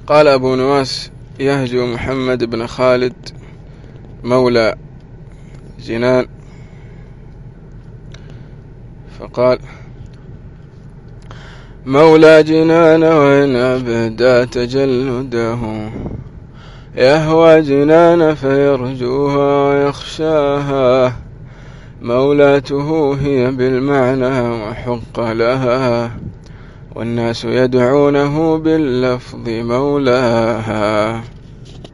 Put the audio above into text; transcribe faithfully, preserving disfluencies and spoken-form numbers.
قال أبو نواس يهجو محمد بن خالد مولى جنان فقال: مولى جنان وإن أبدى تجلده يهوى جنان فيرجوها ويخشاها، مولاته هي بالمعنى وحق لها، والناس يدعونه باللفظ مولاها.